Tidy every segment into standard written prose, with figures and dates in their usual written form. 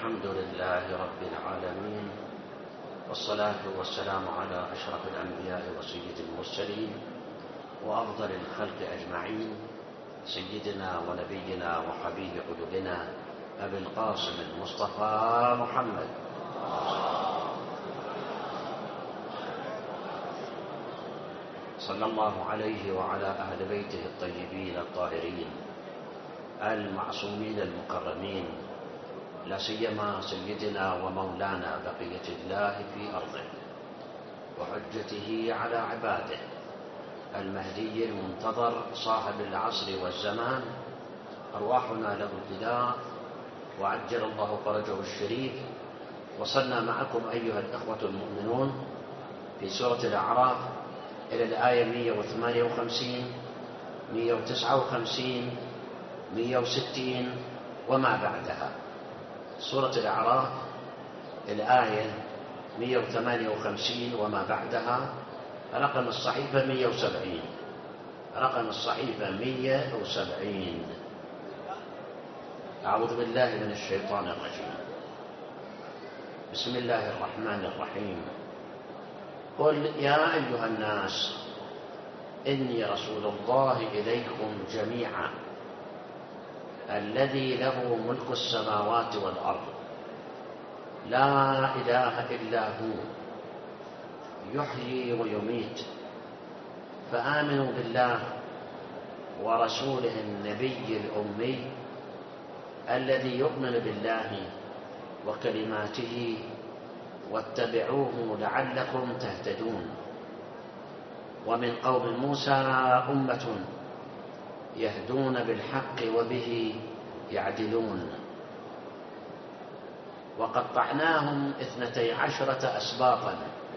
الحمد لله رب العالمين، والصلاة والسلام على أشرف الأنبياء وسيد المرسلين وأفضل الخلق أجمعين، سيدنا ونبينا وحبيب قلوبنا أبي القاسم المصطفى محمد صلى الله عليه وعلى أهل بيته الطيبين الطاهرين المعصومين المكرمين، لا سيما سيدنا ومولانا بقية الله في أرضه وحجته على عباده المهدي المنتظر صاحب العصر والزمان، أرواحنا له الفداء وعجل الله فرجه الشريف. وصلنا معكم أيها الإخوة المؤمنون في سورة الأعراف إلى الآية 158 159 160 وما بعدها. سورة الأعراف الآية 158 وما بعدها، رقم الصحيفة 170، رقم الصحيفة 170. أعوذ بالله من الشيطان الرجيم. بسم الله الرحمن الرحيم. قل يا أيها الناس إني رسول الله إليكم جميعا الذي له ملك السماوات والأرض لا إله إلا هو يحيي ويميت، فآمنوا بالله ورسوله النبي الأمي الذي يؤمن بالله وكلماته واتبعوه لعلكم تهتدون. ومن قوم موسى أمة يهدون بالحق وبه يعدلون، وقطعناهم 12 أسباطا،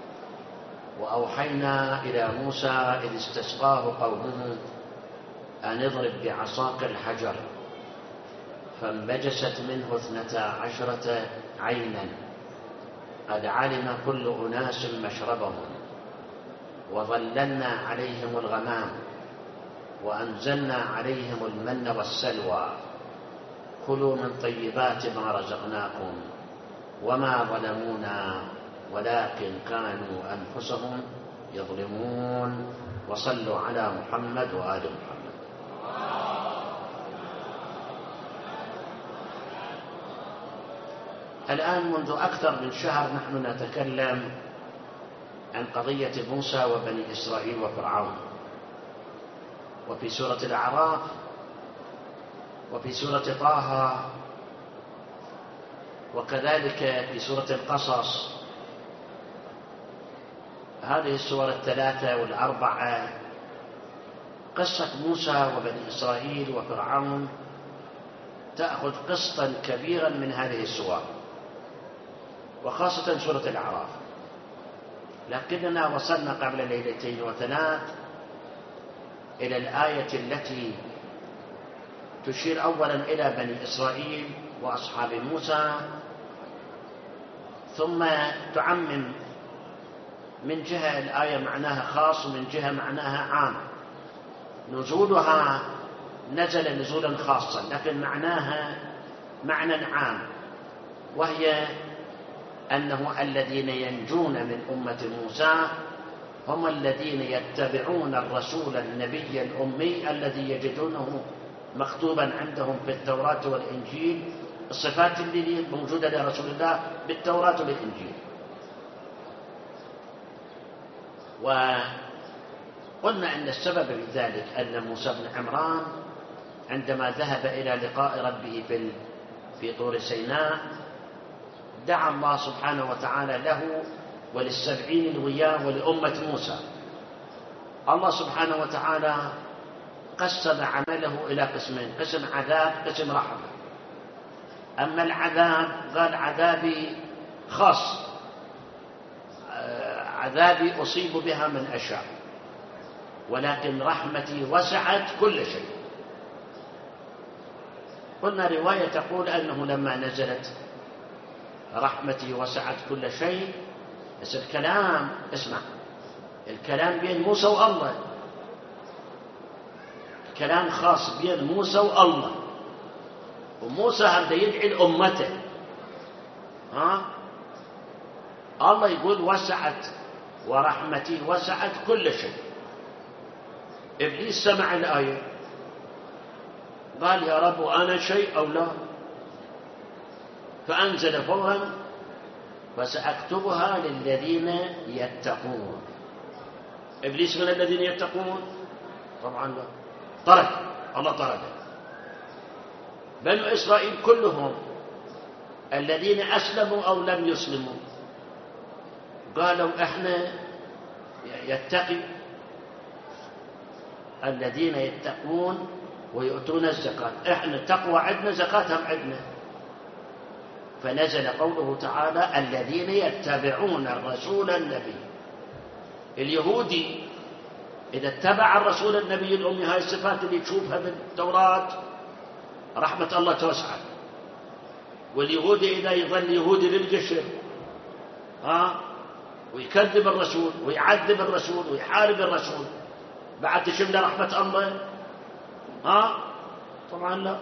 وأوحينا إلى موسى إذ استسقاه قومه أن اضرب بعصاك الحجر، فانبجست منه 12 عينا قد علم كل أناس مشربهم، وظللنا عليهم الغمام وأنزلنا عليهم المن والسلوى، كلوا من طيبات ما رزقناكم وما ظلمونا ولكن كانوا أنفسهم يظلمون. وصلوا على محمد وآل محمد. الآن منذ أكثر من شهر نحن نتكلم عن قضية موسى وبني إسرائيل وفرعون، وفي سورة الأعراف وفي سورة طه وكذلك في سورة القصص. هذه السور الثلاثة والأربعة قصة موسى وبني إسرائيل وفرعون تأخذ قسطا كبيرا من هذه السور، وخاصة سورة الأعراف. لكننا وصلنا قبل ليلتين وثلاث إلى الآية التي تشير أولا إلى بني إسرائيل وأصحاب موسى، ثم تعمم من جهة الآية معناها خاص ومن جهة معناها عام. نزولها نزل نزولا خاصا لكن معناها معنى عام، وهي أنه الذين ينجون من أمة موسى هم الذين يتبعون الرسول النبي الأمي الذي يجدونه مكتوبا عندهم في التوراة والإنجيل، الصفات اللي موجودة لرسول الله بالتوراة والإنجيل. وقلنا أن السبب في ذلك أن موسى بن عمران عندما ذهب إلى لقاء ربه في طور سيناء دعا الله سبحانه وتعالى له وللسبعين الوياه ولأمة موسى. الله سبحانه وتعالى قسم عمله إلى قسمين، قسم عذاب قسم رحمة. أما العذاب قال عذابي خاص، عذابي أصيب بها من أشاء، ولكن رحمتي وسعت كل شيء. قلنا رواية تقول أنه لما نزلت رحمتي وسعت كل شيء، بس الكلام اسمع، الكلام بين موسى والله، كلام خاص بين موسى والله، وموسى هذا يدعي لأمته ها؟ الله يقول وسعت ورحمتي وسعت كل شيء. إبليس سمع الآية قال يا رب أنا شيء أو لا؟ فأنزل فورا فسأكتبها للذين يتقون. إبليس من الذين يتقون؟ طبعا لا، طرد، الله طرده. بنو إسرائيل كلهم الذين أسلموا أو لم يسلموا قالوا إحنا يتقي الذين يتقون ويؤتون الزكاة، إحنا تقوى عندنا، زكاة هم عندنا. فنزل قوله تعالى الذين يتبعون الرسول النبي. اليهودي إذا اتبع الرسول النبي الأمي، هاي الصفات اللي تشوفها بالتوراة، رحمة الله توسع. واليهودي إذا يظل يهودي للقشر ويكذب الرسول ويعذب الرسول ويحارب الرسول، بعد تشمل رحمة الله؟ طبعا لا.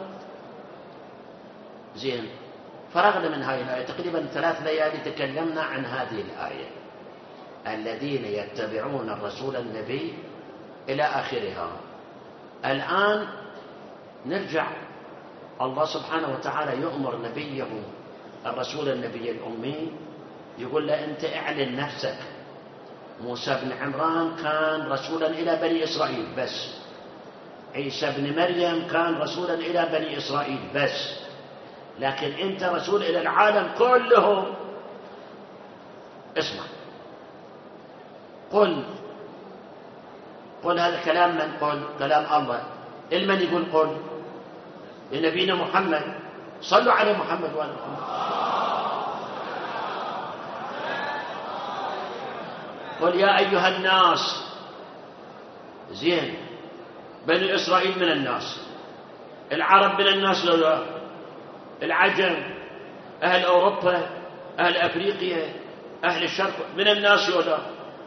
زين، فرغنا من هذه الآية. تقريبا 3 ليالي تكلمنا عن هذه الآية، الذين يتبعون الرسول النبي إلى آخرها. الآن نرجع، الله سبحانه وتعالى يؤمر نبيه الرسول النبي الأمي، يقول له أنت اعلن نفسك. موسى بن عمران كان رسولا إلى بني إسرائيل بس، عيسى بن مريم كان رسولا إلى بني إسرائيل بس، لكن أنت رسول إلى العالم كله. اسمع، قل هذا كلام من؟ قل كلام الله. المن يقول قل؟ لنبينا محمد. صلوا على محمد وآل محمد. قل يا أيها الناس. زين، بني إسرائيل من الناس، العرب من الناس لو لا، العجم، أهل أوروبا، أهل أفريقيا، أهل الشرق من الناس ولا.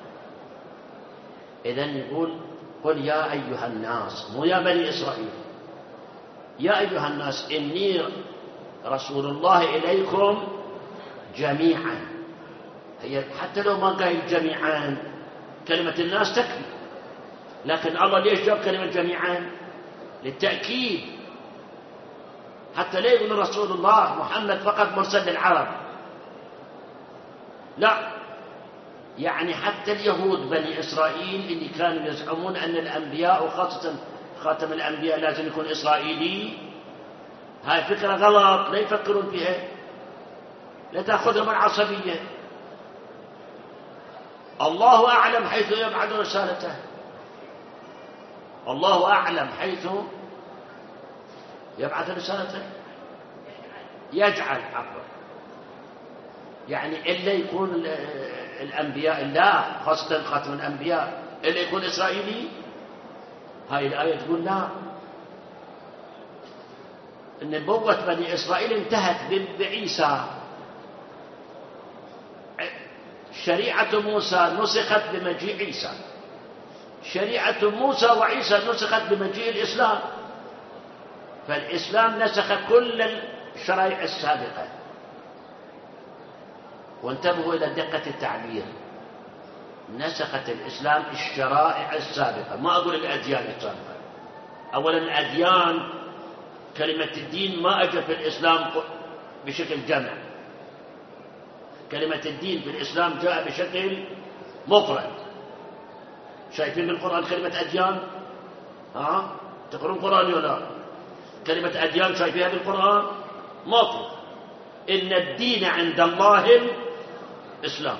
إذن يقول قل يا أيها الناس، مو يا بني إسرائيل، يا أيها الناس إني رسول الله إليكم جميعا. هي حتى لو ما قال جميعا، كلمة الناس تكفي، لكن الله ليش جاب كلمة جميعا؟ للتأكيد، حتى لا يقول رسول الله محمد فقط مرسل للعرب، لا، يعني حتى اليهود بني إسرائيل اللي كانوا يزعمون أن الأنبياء وخاصة خاتم الأنبياء لازم يكون إسرائيلي، هاي فكرة غلط، لا يفكرون فيها، لا تأخذهم العصبية. الله أعلم حيث يبعث رسالته، الله أعلم حيث يبعث رسالته، يجعل عقله، يعني إلا يكون الأنبياء، لا، خاصة خاتم الأنبياء إلا يكون إسرائيلي. هاي الآية تقول لا، إن نبوة بني إسرائيل انتهت بعيسى. شريعة موسى نسخت بمجيء عيسى، شريعة موسى وعيسى نسخت بمجيء الإسلام، فالإسلام نسخ كل الشرائع السابقة. وانتبهوا إلى دقة التعبير، نسخت الإسلام الشرائع السابقة، ما أقول الأديان السابقة. أولا الأديان، كلمة الدين ما أجى في الإسلام بشكل جمع، كلمة الدين في الإسلام جاء بشكل مفرد. شايفين بالقرآن كلمة أديان؟ تقرون قرآن ولا؟ كلمة أديان شايفينها بالقرآن؟ مفرد. إن الدين عند الله الإسلام.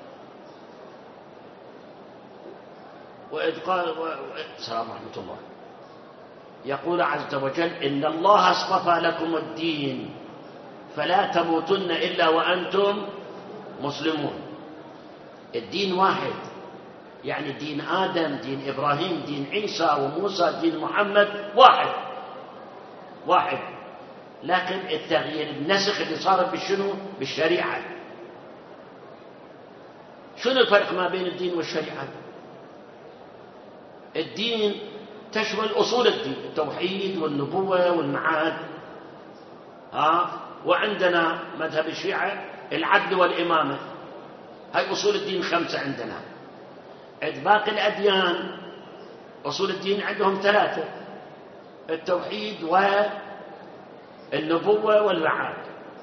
وإذ قال السلام ورحمة الله، يقول عز وجل إن الله اصطفى لكم الدين فلا تموتن إلا وأنتم مسلمون. الدين واحد، يعني دين آدم، دين إبراهيم، دين عيسى وموسى، دين محمد واحد، لكن التغيير النسخ اللي صار بشنو؟ بالشريعة. شنو الفرق ما بين الدين والشريعة؟ الدين تشمل أصول الدين، التوحيد والنبوة والمعاد، وعندنا مذهب الشيعة العدل والإمامة. هاي أصول الدين 5 عندنا. عند باقي الأديان أصول الدين عندهم 3: التوحيد والنبوة والمعاد.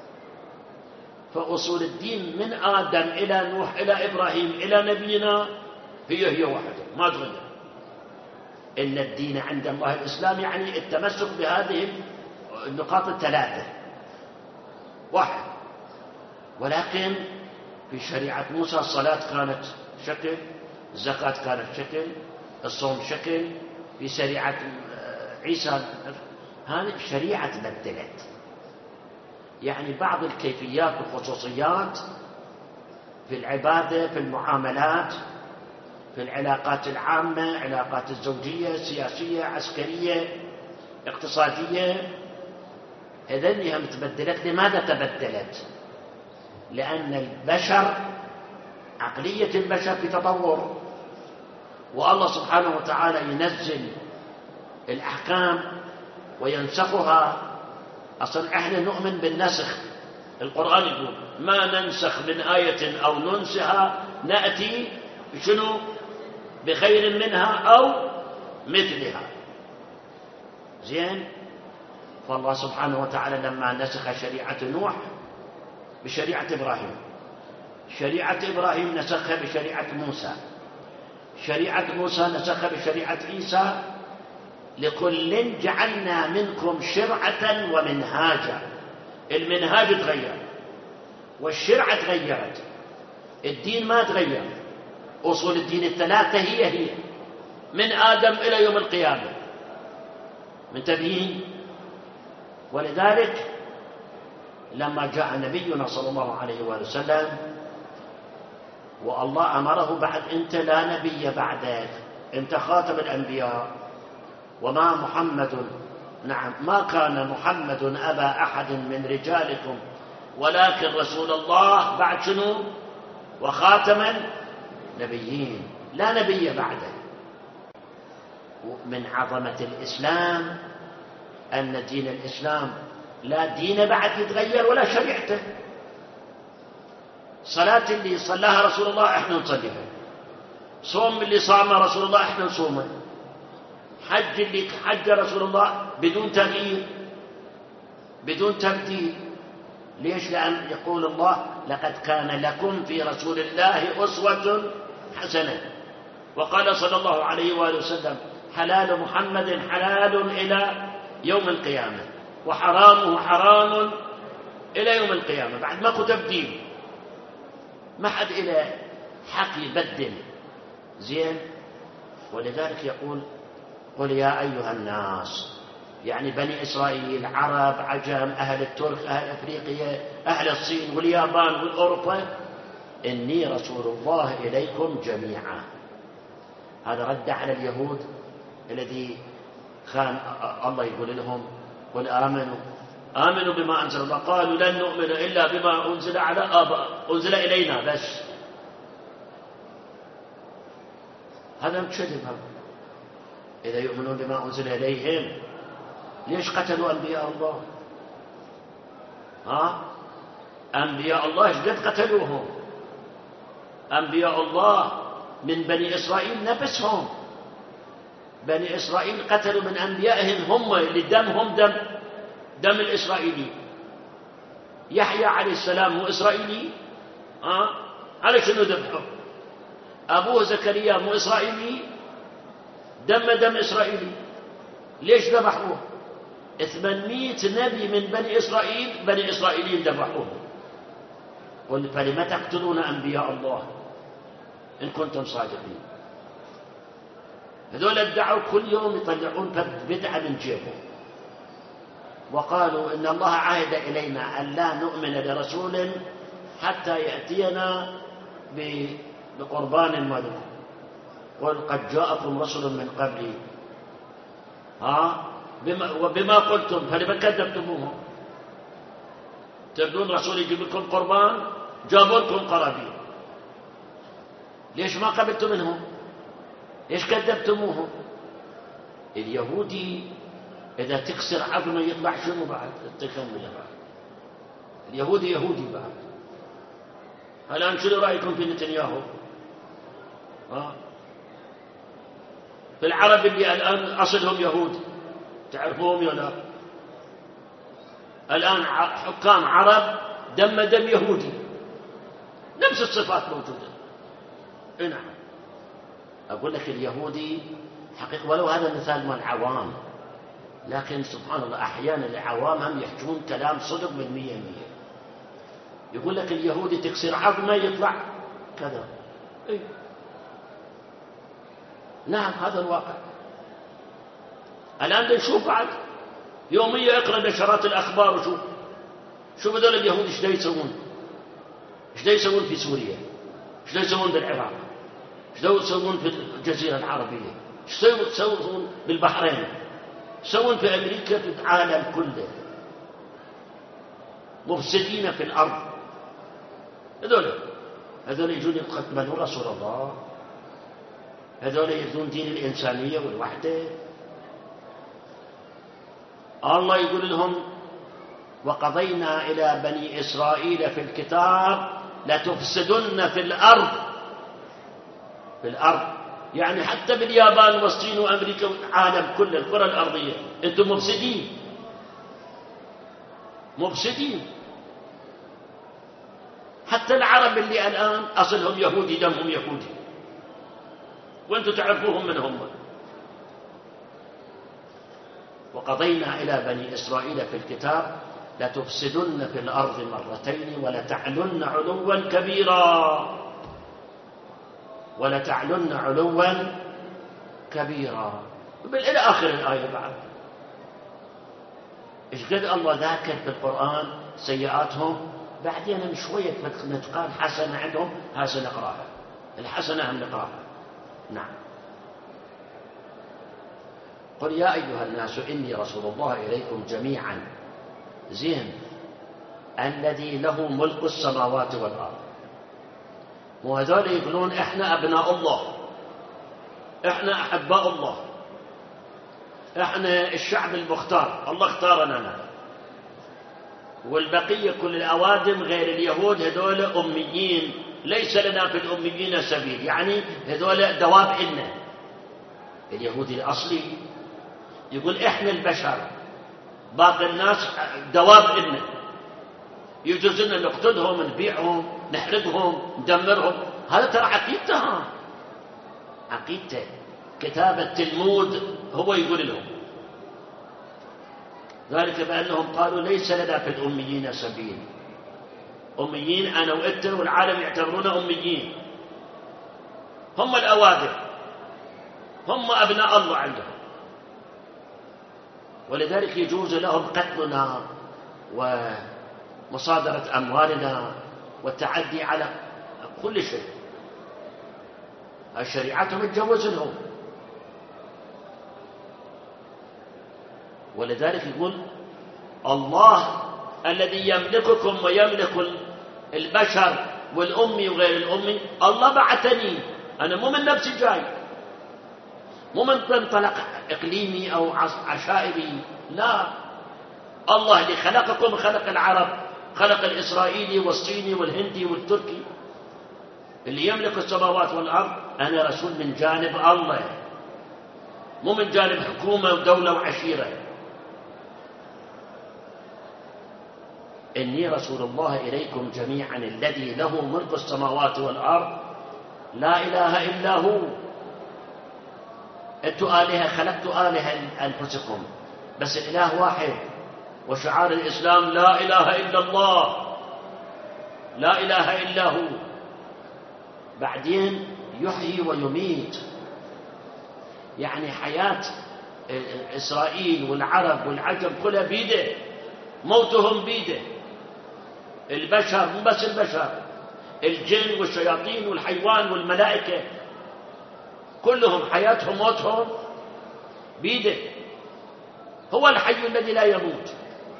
فأصول الدين من آدم إلى نوح إلى إبراهيم إلى نبينا هي واحدة ما تغير. إن الدين عند الله الإسلام، يعني التمسك بهذه النقاط 3 واحد. ولكن في شريعة موسى الصلاة كانت شكل، الزكاة كانت شكل، الصوم شكل. في شريعة عيسى هذه الشريعة تبدلت، يعني بعض الكيفيات والخصوصيات في العبادة، في المعاملات، في العلاقات العامة، علاقات الزوجية، سياسية، عسكرية، اقتصادية، هذنها تبدلت. لماذا تبدلت؟ لأن البشر، عقلية البشر في تطور، والله سبحانه وتعالى ينزل الأحكام وينسخها. أصلا احنا نؤمن بالنسخ. القرآن يقول ما ننسخ من آية أو ننسها نأتي شنو بخير منها أو مثلها. زين. فالله سبحانه وتعالى لما نسخ شريعة نوح بشريعة إبراهيم، شريعة إبراهيم نسخها بشريعة موسى، شريعة موسى نسخها بشريعة عيسى. لكل جعلنا منكم شرعة ومنهاجا. المنهاج تغير والشرعة تغيرت، الدين ما تغير. أصول الدين 3 هي من آدم إلى يوم القيامة. منتبهين؟ ولذلك لما جاء نبينا صلى الله عليه وسلم والله أمره بعد: أنت لا نبي بعدك، أنت خاتم الأنبياء، وما محمد، نعم ما كان محمد أبا أحد من رجالكم ولكن رسول الله بعد شنو؟ وخاتم النبيين، لا نبي بعده. من عظمة الإسلام أن دين الإسلام لا دين بعد يتغير ولا شريعته. صلاة اللي صلاها رسول الله احنا نصليها، صوم اللي صامه رسول الله احنا نصومه، حج اللي حج رسول الله بدون تغيير بدون تبديل. ليش؟ لأن يقول الله: لقد كان لكم في رسول الله أسوة حسنة. وقال صلى الله عليه وآله وسلم: حلال محمد حلال إلى يوم القيامة، وحرامه حرام إلى يوم القيامة. بعد ماكو تبديل، ما حد إلى حق يبدل. زين. ولذلك يقول: قل يا أيها الناس، يعني بني إسرائيل، عرب، عجم، أهل الترك، أهل أفريقيا، أهل الصين واليابان والأوروبا، إني رسول الله إليكم جميعا. هذا رد على اليهود الذي كان الله يقول لهم: قل آمنوا بما أنزل الله. قالوا لن نؤمن إلا بما أنزل على أنزل إلينا بس. هذا كذب. إذا يؤمنون بما أنزل إليهم ليش قتلوا أنبياء الله؟ أنبياء الله قد قتلوهم. أنبياء الله من بني إسرائيل نفسهم، بني إسرائيل قتلوا من أنبيائهم هم اللي دمهم دم الإسرائيلي. يحيى عليه السلام هو إسرائيلي، على شنو ذبحه؟ أبوه زكريا مو إسرائيلي، دم إسرائيلي. ليش ذبحوه؟ 800 نبي من بني إسرائيل، بني إسرائيليين ذبحوه. قل فلم تقتلون أنبياء الله إن كنتم صادقين. هذول ادعوا كل يوم يطلعون بدعة من جيبهم، وقالوا إن الله عهد إلينا أن لا نؤمن لرسول حتى يأتينا بقربان مذبوح. قل قد جاءكم رسل من قبلي وبما قلتم فلما كذبتموهم. تردون رسول يجيب لكم قربان، جابوا لكم قرابين، ليش ما قبلتم منهم؟ ليش كذبتموهم؟ اليهودي إذا تكسر عظمه يطلع شنو بعد؟ التكمل بعد. اليهودي يهودي بعد، الآن شنو رأيكم في نتنياهو؟ في العرب اللي الآن أصلهم يهود، تعرفوهم يا لا؟ الآن حكام عرب دم يهودي، نفس الصفات موجودة. نعم. أقول لك اليهودي حقيقة، ولو هذا مثال من العوام، لكن سبحان الله أحيانا العوام هم يحجون كلام صدق من 100%. يقول لك اليهودي تكسر عظمه يطلع كذا. إيه؟ نعم هذا الواقع. الآن نشوف بعد يوميا اقرأ نشرات الأخبار وشوف شوف هذول اليهود ايش يسوون، ايش يسوون في سوريا، ايش يسوون بالعراق، ايش يسوون في الجزيرة العربية، ايش يسوون بالبحرين، يسوون في أمريكا، في العالم كله، مفسدين في الأرض. هذول يجون يقتلون رسول الله، هذول يذون دين الإنسانية والوحدة. الله يقول لهم: وقضينا إلى بني إسرائيل في الكتاب لتفسدن في الأرض. في الأرض يعني حتى باليابان والصين وأمريكا والعالم كل الكرة الأرضية أنتم مفسدين. حتى العرب اللي الآن أصلهم يهودي، دمهم يهودي، وأنتم تعرفوهم من هم. وقضينا إلى بني إسرائيل في الكتاب لتفسدن في الأرض مرتين ولتعلن علوا كبيرا. إلى آخر الآية. بعد إيش قد الله ذاكر في القرآن سيئاتهم، بعدين من شوية نتقال حسنة عندهم، هذا نقراها، الحسنة هم نقراها. نعم. قل يا أيها الناس إني رسول الله إليكم جميعا، زين، الذي له ملك السماوات والأرض. وهذول يقولون إحنا أبناء الله، إحنا أحباء الله، إحنا الشعب المختار، الله اختارنا نحن، والبقية كل الأوادم غير اليهود هذول أميين، ليس لنا في الأميين سبيل، يعني هذول دواب إلنا. اليهودي الأصلي يقول إحنا البشر، باقي الناس دواب إلنا، يجوز لنا نقتلهم، نبيعهم، نحرقهم، ندمرهم. هذا ترى عقيدته كتاب التلمود هو يقول لهم ذلك، بأنهم قالوا ليس لنا في الأميين سبيل. أميين أنا وأنت والعالم يعتبرون أميين، هم الأوادم، هم أبناء الله عندهم، ولذلك يجوز لهم قتلنا ومصادرة أموالنا والتعدي على كل شيء. شريعتهم تجوز لهم. ولذلك يقول الله الذي يملككم ويملك البشر والأمي وغير الأمي، الله بعثني، أنا مو من نفسي جاي، مو من منطلق إقليمي أو عشائري، لا، الله اللي خلقكم خلق العرب، خلق الإسرائيلي والصيني والهندي والتركي، اللي يملك السماوات والأرض. أنا رسول من جانب الله، مو من جانب حكومة ودولة وعشيرة. إني رسول الله إليكم جميعا الذي له ملك السماوات والأرض لا إله إلا هو. أنتوا آلهة، خلقتوا آلهة أنفسكم، بس الإله واحد. وشعار الإسلام لا إله إلا الله، لا إله إلا هو. بعدين يحيي ويميت، يعني حياة إسرائيل والعرب والعجم كلها بيده، موتهم بيده. البشر مو بس البشر، الجن والشياطين والحيوان والملائكة كلهم حياتهم موتهم بيده. هو الحي الذي لا يموت.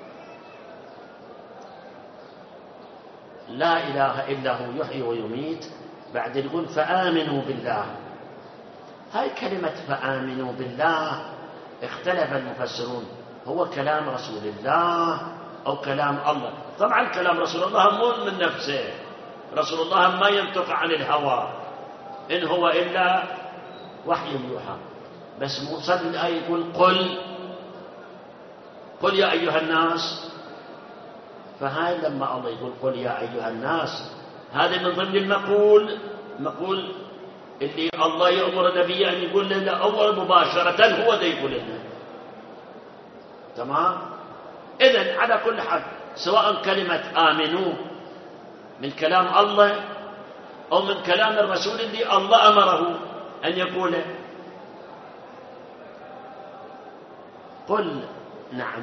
لا إله إلا هو يحيي ويميت. بعد يقول فآمنوا بالله. هاي كلمة فآمنوا بالله اختلف المفسرون، هو كلام رسول الله أو كلام الله؟ طبعا كلام رسول الله مو من نفسه، رسول الله ما ينطق عن الهوى إن هو إلا وحي يوحى. بس موصل الآية يقول قل يا أيها الناس. فهاي لما الله يقول قل يا أيها الناس، هذا من ضمن المقول اللي الله يأمر النبي أن يقول لنا أول مباشرة هو ده يقول لنا. تمام؟ إذن على كل حال سواء كلمة آمنوا من كلام الله أو من كلام الرسول اللي الله أمره أن يقوله. قل نعم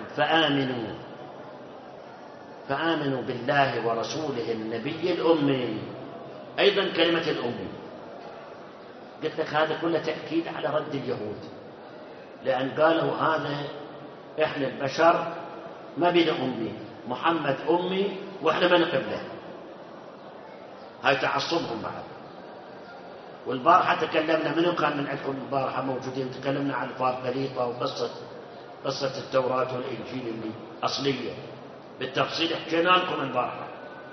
فآمنوا بالله ورسوله النبي الأمي. أيضا كلمة الأمي قلت لك هذا كله تأكيد على رد اليهود، لأن قالوا هذا إحنا البشر ما بين أمي، محمد أمي وإحنا ما نقبل له. هاي تعصبهم بعد. والبارحة تكلمنا، منو كان من عندكم البارحة موجودين؟ تكلمنا عن الفاربليطة وقصة التوراة والإنجيل اللي أصلية بالتفصيل، حكينا لكم البارحة.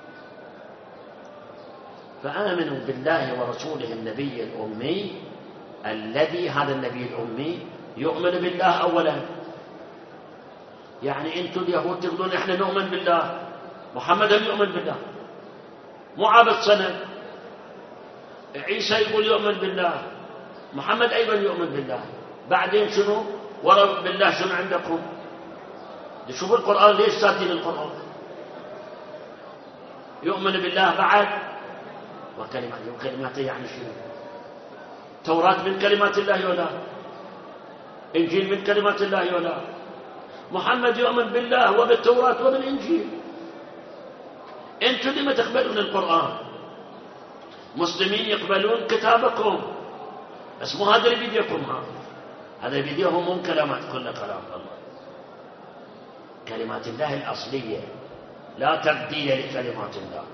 فآمنوا بالله ورسوله النبي الأمي الذي، هذا النبي الأمي يؤمن بالله أولا. يعني أنتم اليهود تقولون إحنا نؤمن بالله، محمد هم يؤمن بالله، مو عابد صنم. عيسى يقول يؤمن بالله، محمد أيضا يؤمن بالله. بعدين شنو ورا بالله؟ شنو عندكم؟ شوفوا القرآن ليش ساتين القرآن. يؤمن بالله بعد وكلماته، يعني شنو؟ توراة من كلمات الله ولا إنجيل من كلمات الله ولا؟ محمد يؤمن بالله وبالتوراة وبالإنجيل. أنتم لما تقبلون القرآن؟ مسلمين يقبلون كتابكم، بس مو هذا اللي بيديكم، هذا بيديهم مو كلمات، كل كلام الله، كلمات الله الأصلية، لا تبديل لكلمات الله.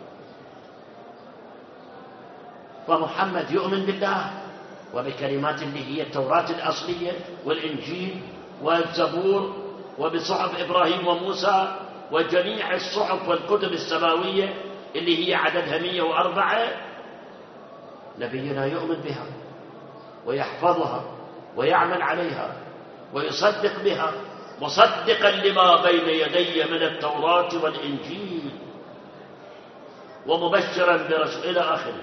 فمحمد يؤمن بالله وبكلمات اللي هي التوراة الأصلية والإنجيل والزبور وبصحف إبراهيم وموسى وجميع الصحف والكتب السماوية اللي هي عددها 104. نبينا يؤمن بها ويحفظها ويعمل عليها ويصدق بها، مصدقا لما بين يدي من التوراة والإنجيل ومبشرا برسول إلى آخره.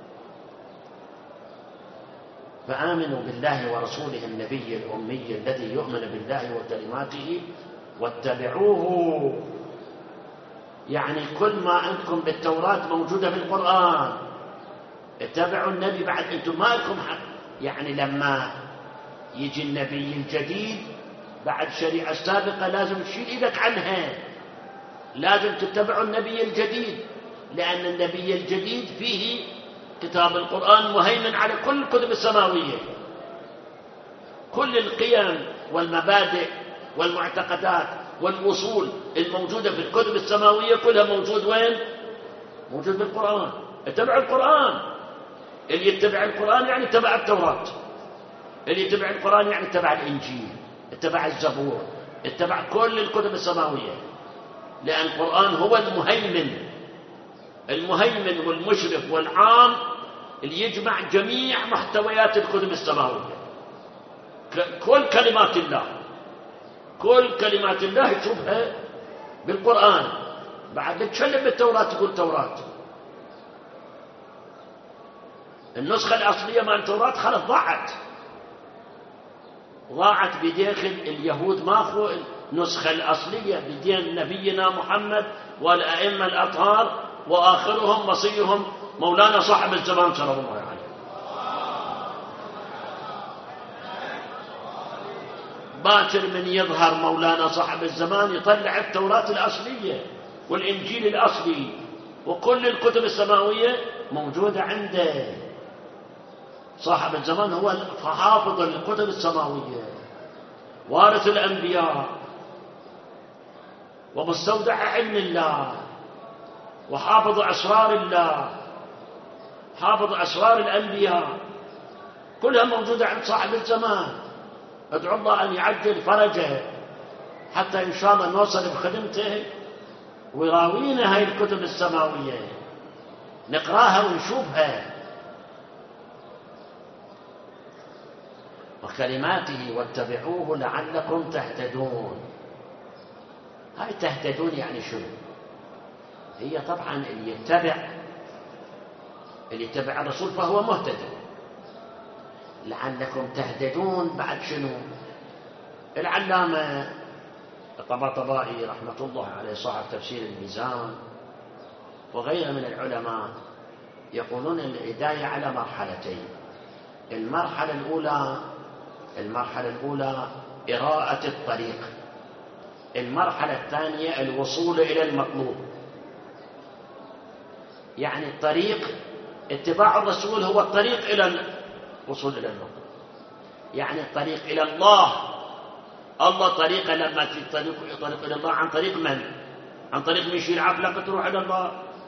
فآمنوا بالله ورسوله النبي الأمي الذي يؤمن بالله وكلماته واتبعوه. يعني كل ما عندكم بالتوراة موجودة بالقرآن، اتبعوا النبي. بعد أنتم ما لكم حق، يعني لما يجي النبي الجديد بعد شريعة السابقة لازم تشيل إيدك عنها، لازم تتبعوا النبي الجديد، لأن النبي الجديد فيه كتاب القرآن مهيمن على كل الكتب السماوية. كل القيم والمبادئ والمعتقدات والأصول الموجودة في الكتب السماوية كلها موجود وين؟ موجود بالقرآن. اتبعوا القرآن. اللي يتبع القرآن يعني اتبع التوراة، اللي يتبع القرآن يعني اتبع الإنجيل، اتبع الزبور، اتبع كل الكتب السماوية، لأن القرآن هو المهيمن والمشرف والعام اللي يجمع جميع محتويات الكتب السماوية. كل كلمات الله تشوفها بالقرآن. بعد تتكلم بالتوراة تقول توراة. النسخة الأصلية مع التوراة خلص ضاعت بداخل اليهود. ماخذوا النسخة الأصلية بدين نبينا محمد والأئمة الأطهار، وآخرهم وصيهم مولانا صاحب الزمان صلى الله عليه وسلم. باكر من يظهر مولانا صاحب الزمان يطلع التوراة الأصلية والإنجيل الأصلي وكل الكتب السماوية موجودة عنده. صاحب الزمان هو حافظ الكتب السماوية، وارث الأنبياء، ومستودع علم الله، وحافظ أسرار الله، حافظ أسرار الأنبياء، كلها موجودة عند صاحب الزمان. أدعو الله أن يعجل فرجه حتى إن شاء الله نوصل بخدمته ويراوينا هاي الكتب السماوية. نقراها ونشوفها. وكلماته واتبعوه لعلكم تهتدون. هاي تهتدون يعني شنو؟ هي طبعا اللي يتبع الرسول فهو مهتد. لعلكم تهتدون بعد شنو؟ العلامة الطباطبائي رحمة الله عليه صاحب تفسير الميزان وغيره من العلماء يقولون الهداية على مرحلتين. المرحلة الأولى إراءة الطريق، المرحلة الثانية الوصول إلى المطلوب. يعني الطريق اتباع الرسول هو الطريق إلى الوصول إلى المطلوب، يعني الطريق إلى الله. الله طريقة لما طريق إلى الله عن طريق من؟ عن طريق مشير عقلك تروح إلى الله؟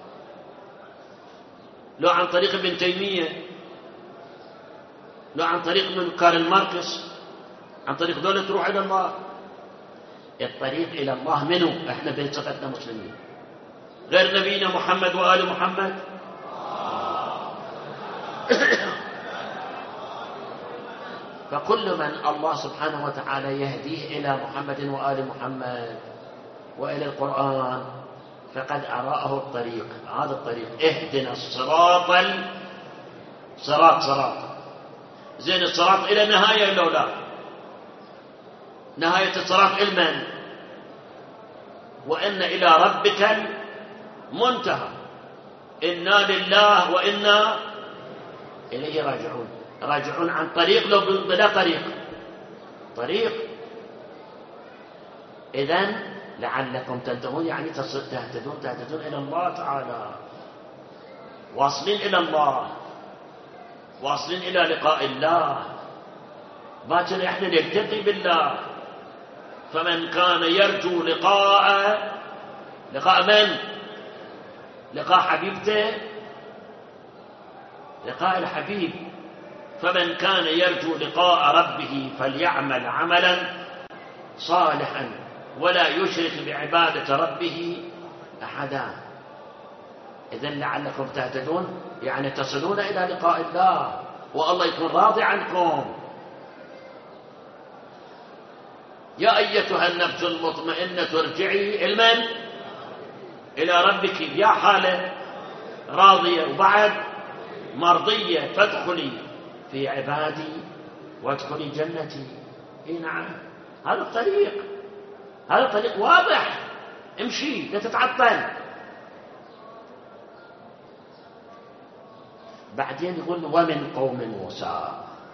لا عن طريق ابن تيمية، لا عن طريق من كارل ماركس، عن طريق دولة تروح إلى الله. الطريق إلى الله منه؟ إحنا بنصفتنا مسلمين، غير نبينا محمد وآل محمد. فكل من الله سبحانه وتعالى يهديه إلى محمد وآل محمد وإلى القرآن فقد أراءه الطريق. هذا الطريق اهدنا الصراط صراط زين. الصراط إلى نهاية إلا لا؟ نهاية الصراط علما وإن إلى ربك المنتهى. إنا لله وإنا إليه راجعون عن طريق لو بلا طريق. إذن لعلكم تنتهون يعني تهتدون إلى الله تعالى، واصلين إلى الله، واصلين إلى لقاء الله. باكر احنا نلتقي بالله. فمن كان يرجو لقاء من؟ لقاء حبيبته، لقاء الحبيب. فمن كان يرجو لقاء ربه فليعمل عملا صالحا ولا يشرك بعبادة ربه أحدا. إذن لعلكم تهتدون يعني تصلون إلى لقاء الله والله يكون راضي عنكم. يا أيتها النفس المطمئنة ارجعي إلى ربك يا حالة راضية وبعد مرضية فادخلي في عبادي وادخلي جنتي. إيه نعم، هذا الطريق واضح، امشي لا تتعطل. بعدين يقول ومن قوم موسى.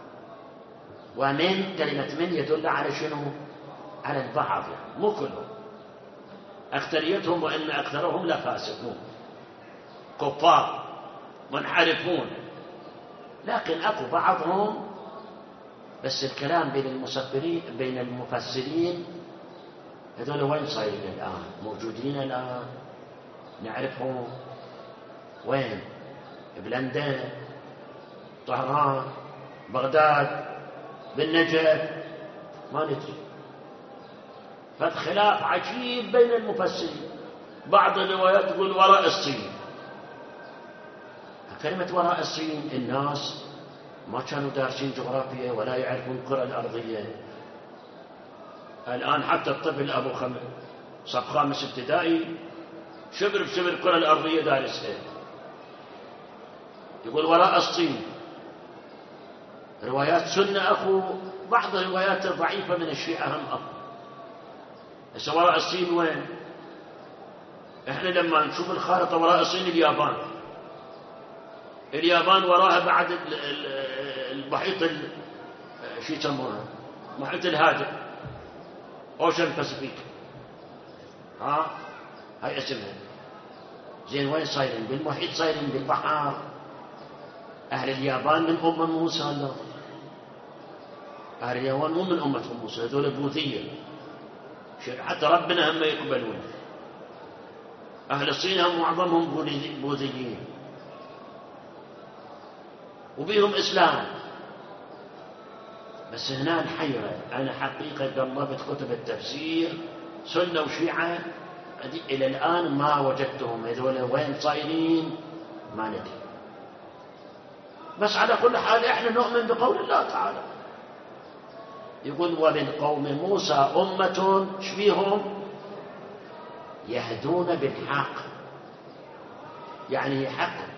ومن كلمة من يدل على شنو؟ على البعض، يعني مو كلهم، أكثريتهم، وإن أكثرهم لفاسقون كفار منحرفون، لكن أكو بعضهم. بس الكلام بين المفسرين هذول وين صايرين الآن؟ موجودين الآن، نعرفهم وين؟ بلندن، طهران، بغداد، بالنجف، ما ندري. فالخلاف عجيب بين المفسرين. بعض الروايات تقول وراء الصين. كلمة وراء الصين الناس ما كانوا دارسين جغرافيا ولا يعرفون الكرة الأرضية. الآن حتى الطفل أبو صف خامس ابتدائي شبر بشبر الكرة الأرضية دارسها. يقول وراء الصين. روايات سنة أخو، بعض الروايات ضعيفة من الشيعة هم أخو. هسه وراء الصين وين؟ احنا لما نشوف الخارطة وراء الصين اليابان وراها بعد المحيط شو يسمونها؟ محيط الهادئ، اوشن باسيفيك. هاي اسمها. زين وين صايرين؟ بالمحيط، صايرين بالبحر. اهل اليابان من موسى. لا، اهل اليابان مو من امة موسى، هذول بوذية، حتى ربنا هم يقبلون. اهل الصين هم معظمهم بوذيين وبيهم إسلام. بس هنا الحيرة. أنا حقيقة قلبت كتب التفسير سنة وشيعة إلى الآن ما وجدتهم هذول وين صايرين ما ندري. بس على كل حال احنا نؤمن بقول الله تعالى، يقول ومن قوم موسى أمة شبيهم يهدون بالحق، يعني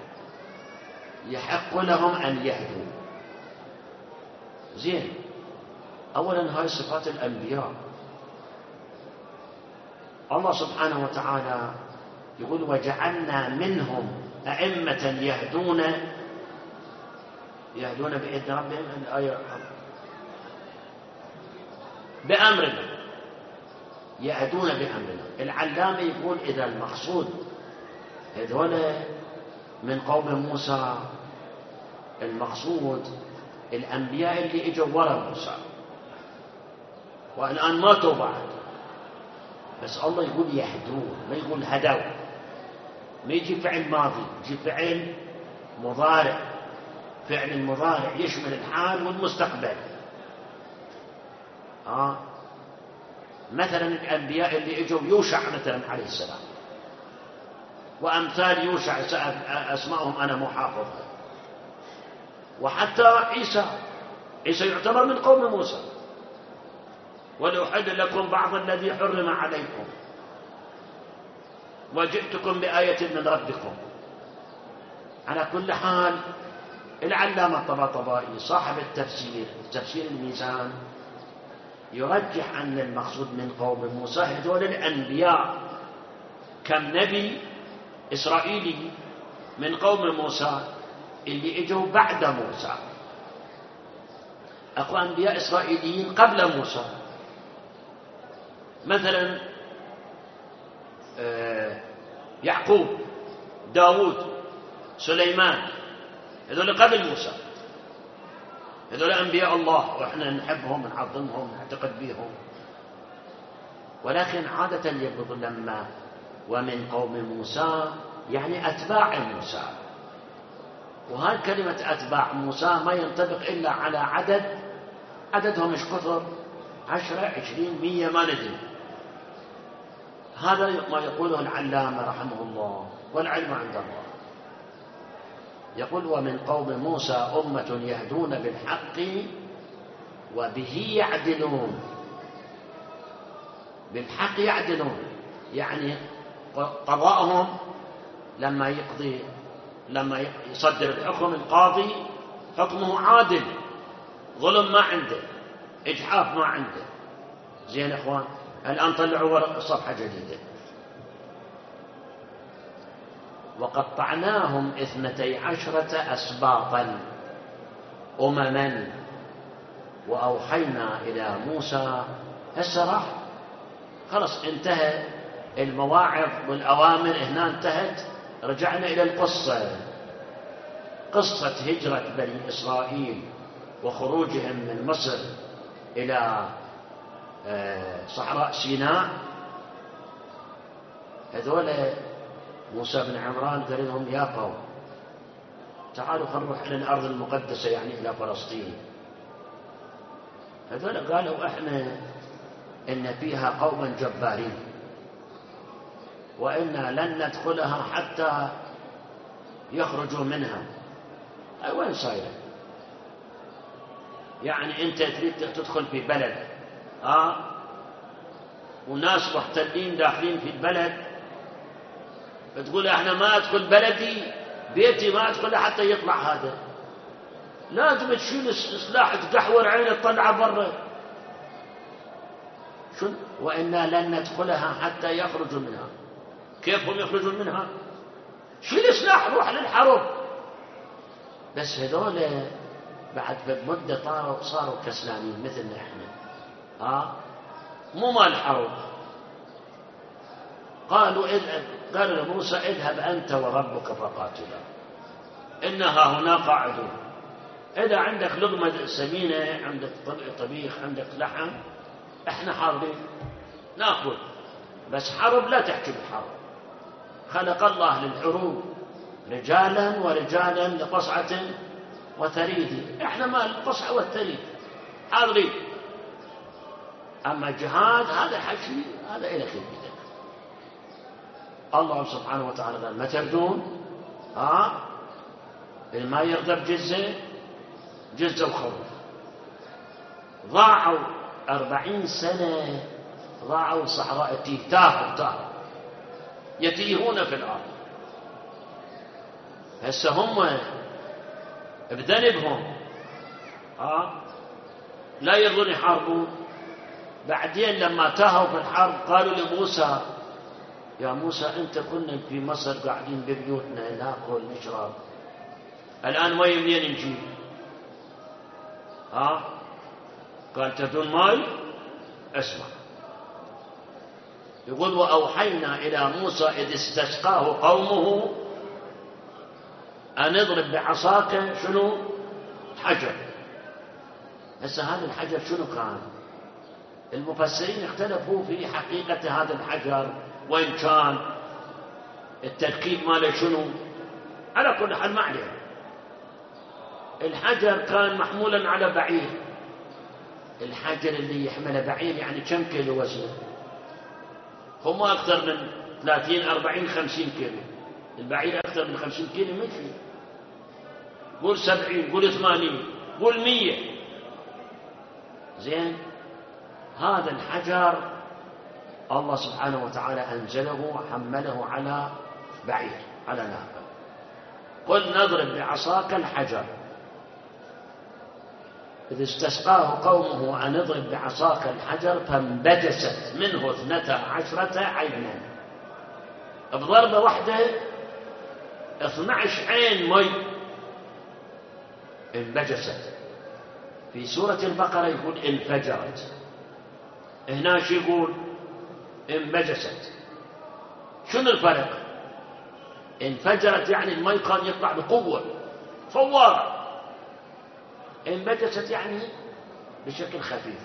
يحق لهم أن يهدوا. زين، أولا هاي صفات الأنبياء. الله سبحانه وتعالى يقول وجعلنا منهم أئمة يهدون بإذن ربهم، الآية بأمرنا، يهدون بأمرنا. العلامة يقول إذا المقصود هذول من قوم موسى، المقصود الأنبياء اللي اجوا وراء موسى والآن ماتوا بعد، بس الله يقول يهدون، ما يقول هدوا، ما يجي فعل ماضي، يجي فعل مضارع. فعل المضارع يشمل الحال والمستقبل. مثلا الأنبياء اللي اجوا يوشع مثلا عليه السلام، وأمثال يوشع أسمائهم أنا محافظة، وحتى عيسى يعتبر من قوم موسى، ولأحل لكم بعض الذي حرم عليكم وجئتكم بآية من ربكم. على كل حال العلامة الطباطبائي صاحب تفسير الميزان يرجح أن المقصود من قوم موسى هذول الأنبياء. كم نبي إسرائيلي من قوم موسى اللي اجوا بعد موسى، أكو أنبياء إسرائيليين قبل موسى، مثلا يعقوب، داود، سليمان، هذول قبل موسى، هذول أنبياء الله وإحنا نحبهم ونعظمهم ونعتقد بهم. ولكن عادة يبدو لما ومن قوم موسى يعني أتباع موسى، وهذه كلمة أتباع موسى ما ينطبق إلا على عددهم مش كثر، 10 20 100 ما ندري. هذا ما يقوله العلامة رحمه الله، والعلم عند الله. يقول ومن قوم موسى أمة يهدون بالحق وبه يعدلون. بالحق يعدلون يعني قضاءهم لما يصدر الحكم القاضي حكمه عادل، ظلم ما عنده، إجحاف ما عنده. زين إخوان، الآن طلعوا صفحة جديدة. وقطعناهم 12 أسباطا أمما وأوحينا إلى موسى. هسه راح خلص انتهى المواعظ والأوامر، هنا انتهت. رجعنا إلى القصة، قصة هجرة بني إسرائيل وخروجهم من مصر إلى صحراء سيناء. هذول موسى بن عمران قال لهم يا قوم تعالوا خلينا نروح إلى الأرض المقدسة، يعني إلى فلسطين. هذول قالوا إحنا إن فيها قوما جبارين وإنا لن ندخلها حتى يخرجوا منها. أي وين صايرة؟ يعني أنت تريد تدخل في بلد وناس محتلين داخلين في البلد، بتقول احنا ما ادخل بلدي، بيتي ما ادخله حتى يطلع هذا، لازم تشيل سلاح تقحور عينه تطلعه برا. شو وإنا لن ندخلها حتى يخرجوا منها؟ كيف هم يخرجون منها؟ شيل سلاح روح للحرب. بس هذول بعد مدة صاروا كسلانين مثلنا احنا، مو مال حرب. قالوا لموسى اذهب أنت وربك فقاتلا إنها هنا قاعدون. إذا عندك لقمة سمينة، عندك طبيخ، عندك لحم، احنا حاربين ناكل، بس حرب لا تحكي بالحرب. خلق الله للحروب رجالا ورجالا لقصعة وثريد، احنا ما القصعة والثريد حاضرين. أما جهاد هذا حكي، هذا إلى كيف بدك. الله سبحانه وتعالى قال ما تردون ما يغضب جزة جزة وخروف. ضاعوا 40 سنة، ضاعوا صحراء تاهوا يتيهون في الأرض. هسه هم بذنبهم لا يرضون يحاربون. بعدين لما تاهوا في الحرب قالوا لموسى: يا موسى أنت كنا في مصر قاعدين ببيوتنا ناكل نشرب، الآن مي منين نجيب؟ قال: تدون ماي؟ اسمع، يقول: وأوحينا إلى موسى إذ استسقاه قومه أن اضرب بعصاك شنو؟ حجر. هسه هذا الحجر شنو كان؟ المفسرين اختلفوا في حقيقة هذا الحجر، وإن كان التركيب ماله شنو. على كل حال ما عليه، الحجر كان محمولا على بعير. الحجر اللي يحمله بعير يعني كم كيلو وزنه؟ هم أكثر من 30 40 50 كيلو. البعير أكثر من 50 كيلو مشي. قول 70، قول 80، قول 100. زين، هذا الحجر الله سبحانه وتعالى أنزله وحمله على بعير، على ناقة. قل نضرب بعصاك الحجر إذ استسقاه قومه أن اضرب بعصاك الحجر فانبجست منه 12 عينا. بضربة واحدة 12 عين مي انبجست. في سورة البقرة يقول انفجرت، هنا شو يقول؟ انبجست. شنو الفرق؟ انفجرت يعني المي كان يطلع بقوة فوارة، انبجست يعني بشكل خفيف.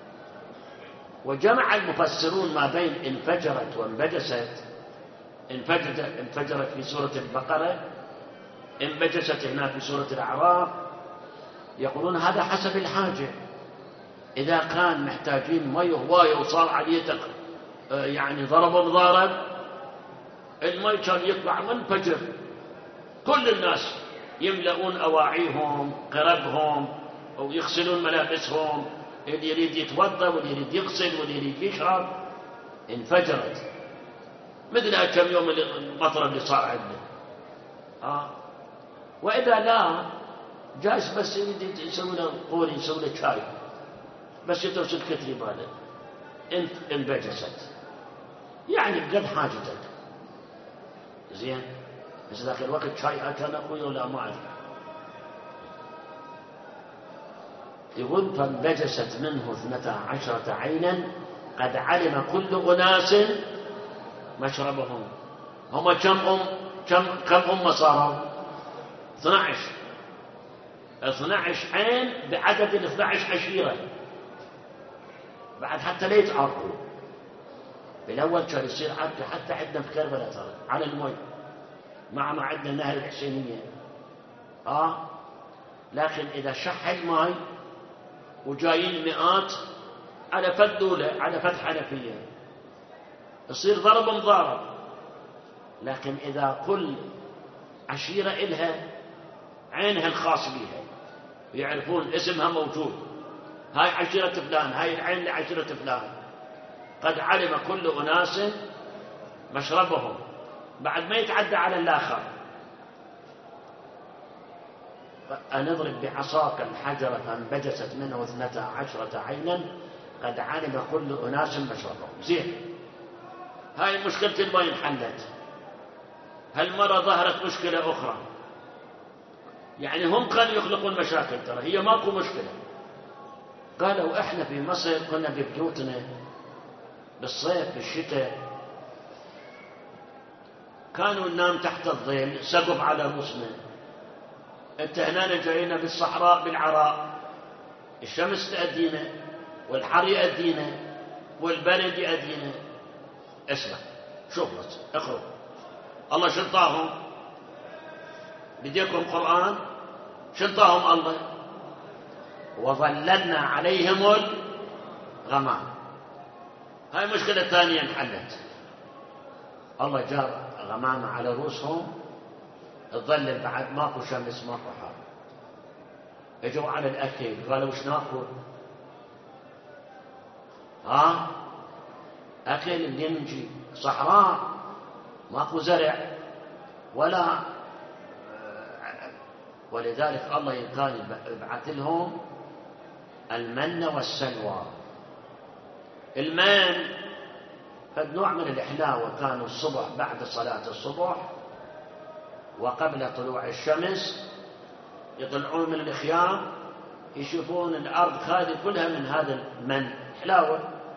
وجمع المفسرون ما بين انفجرت وانبجست. انفجرت في سورة البقرة، انبجست هنا في سورة الأعراف. يقولون هذا حسب الحاجة. إذا كان محتاجين مي هواية وصار عليه يعني ضرب المي كان يطلع منفجر، كل الناس يملؤون أواعيهم قربهم ويغسلون ملابسهم، اللي يريد يتوضا واللي يريد يغسل واللي يريد يشرب. انفجرت مثل كم يوم المطر اللي صار عندنا. وإذا لا جالس بس يريد يسوي له قوري، يسوي له شاي، بس يدرس الكتري باله انبجست، يعني بقد حاجتك. زين، بس ذاك الوقت شاي كان أخوي ولا ما أعرف. يقول فانبجست منه 12 عينا قد علم كل أناس مشربهم. هم كم أمة صاروا؟ 12 عين بعدد 12 عشيرة. بعد حتى لا يتعرقوا. بالأول كان يصير عركة حتى عندنا في كربلاء ترى على المي، مع ما عندنا نهر الحسينية. لكن إذا شح الماء وجايين مئات على فد دولة، على فد حنفية، يصير ضرب مضارب. لكن إذا كل عشيرة إلها عينها الخاص بها، يعرفون اسمها موجود، هاي عشيرة فلان، هاي العين لعشيرة فلان، قد علم كل أناس مشربهم، بعد ما يتعدى على الآخر. أن اضرب بعصاك الحجر فانبجست منه 12 عينا قد علم كل أناس مشربهم. زين، هاي مشكلة الماء انحلت. هالمرة ظهرت مشكلة أخرى، يعني هم كانوا يخلقون مشاكل، ترى هي ماكو مشكلة. قالوا احنا في مصر كنا ببيوتنا بالصيف بالشتاء كانوا ننام تحت الظل، سقف على رؤوسنا. انت هنا جاينا بالصحراء بالعراء، الشمس تأدينا والحر يأدينا والبرد يأدينا. اسمع، شوف بس اقرأ الله شنطاهم بديكم قرآن، شنطاهم الله وظللنا عليهم الغمام. هاي مشكلة ثانية انحلت. الله جار غمامة على رؤوسهم تظلل بعد ماكو شمس ماكو حر. اجوا على الأكل قالوا وش ناكل؟ أكل منين نجيب؟ صحراء ماكو زرع ولا، ولذلك الله كان يبعث لهم المن والسلوى. المن قد نوع من الإحلاوة، كانوا الصبح بعد صلاة الصبح وقبل طلوع الشمس يطلعون من الخيام يشوفون الأرض خالية كلها من هذا المن حلاوة،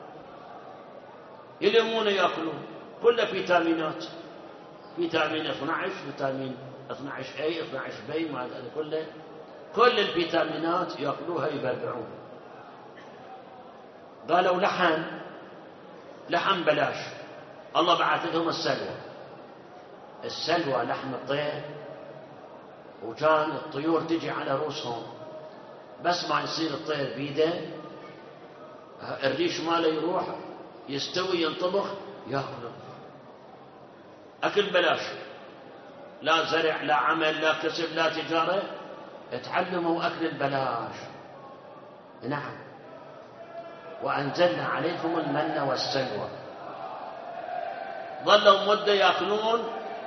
يلمون يأكلون، كله فيتامينات، فيتامين 12 فيتامين 12A 12B، ما هذا كله، كل الفيتامينات يأكلوها يبرعون. قالوا لحم بلاش، الله بعث لهم السلوى لحم الطير، وكان الطيور تجي على رؤوسهم، بس ما يصير الطير بيده الريش ماله يروح يستوي ينطبخ يأكله، أكل بلاش، لا زرع لا عمل لا كسب لا تجارة، اتعلموا أكل البلاش. نعم. وأنزلنا عليكم المن والسلوى، ظلوا مدة يأكلون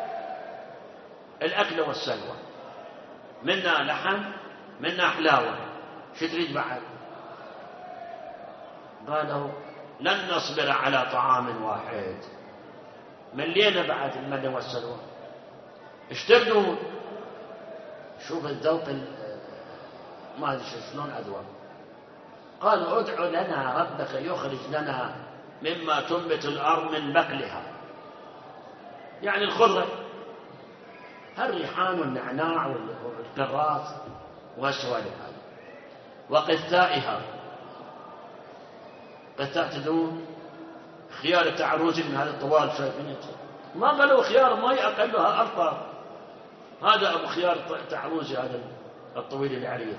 الأكل والسلوى، منا لحم منا حلاوة، شو تريد بعد؟ قالوا لن نصبر على طعام واحد، ملينا بعد المن والسلوى، اشتردون. شوف الذوق ما ادري شلون اذوق. قالوا ادع لنا ربك يخرج لنا مما تنبت الارض من بقلها، يعني الخضره، الريحان والنعناع والكراث والسوالف هذه، وقثائها، قثاء تدون خيار التعروزي من هذا الطوال شايفين، ما قالوا خيار ماء اقلها ارطب، هذا ابو خيار التعروزي هذا الطويل العريض.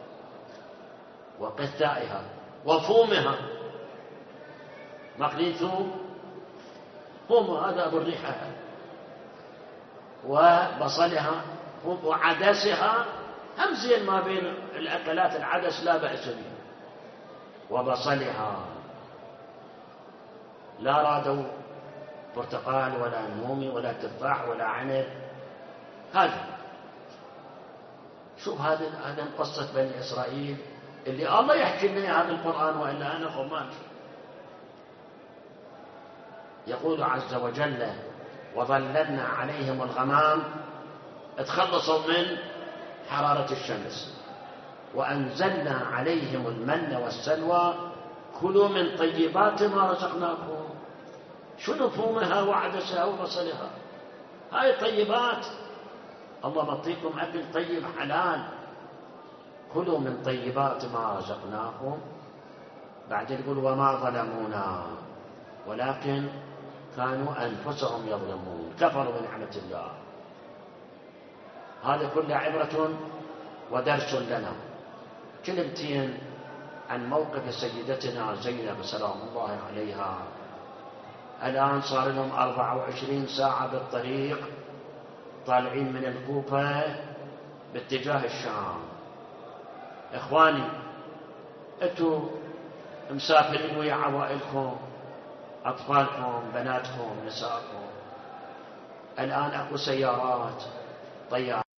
وقثائها وفومها، مقلين ثوم هذا ابو الريحه، وبصلها وعدسها، هم زين ما بين الاكلات العدس لا باس به، وبصلها، لا رادوا برتقال ولا نومي ولا تفاح ولا عنب. هذا شوف هذا قصة بني إسرائيل اللي الله يحكي لنا هذا القرآن، وإلا أنا خماش. يقول عز وجل وظللنا عليهم الغمام، اتخلصوا من حرارة الشمس، وأنزلنا عليهم المن والسلوى كلوا من طيبات ما رزقناكم. شنو فومها وعدسها وبصلها؟ هاي طيبات، الله معطيكم أكل طيب حلال، كلوا من طيبات ما رزقناكم. بعد يقول وما ظلمونا ولكن كانوا أنفسهم يظلمون، كفروا بنعمة الله. هذا كله عبرة ودرس لنا. كلمتين عن موقف سيدتنا زينب سلام الله عليها. الآن صار لهم 24 ساعة بالطريق، طالعين من الكوفة باتجاه الشام. إخواني، أنتوا مسافرين ويا عوائلكم، أطفالكم، بناتكم، نسائكم. الآن أكو سيارات، طيارات.